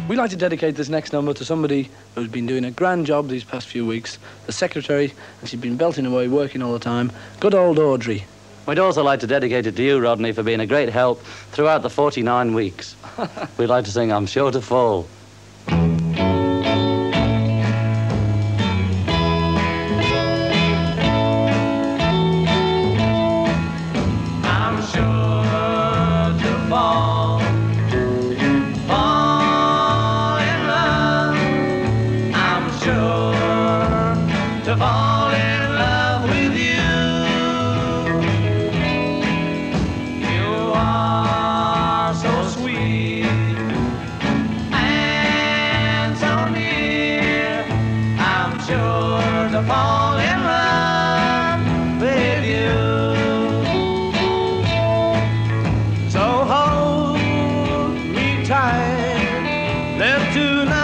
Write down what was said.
We'd like to dedicate this next number to somebody who's been doing a grand job these past few weeks, the secretary, and she's been belting away, working all the time. Good old Audrey. We'd also like to dedicate it to you, Rodney, for being a great help throughout the 49 weeks. We'd like to sing I'm Sure to Fall. Tonight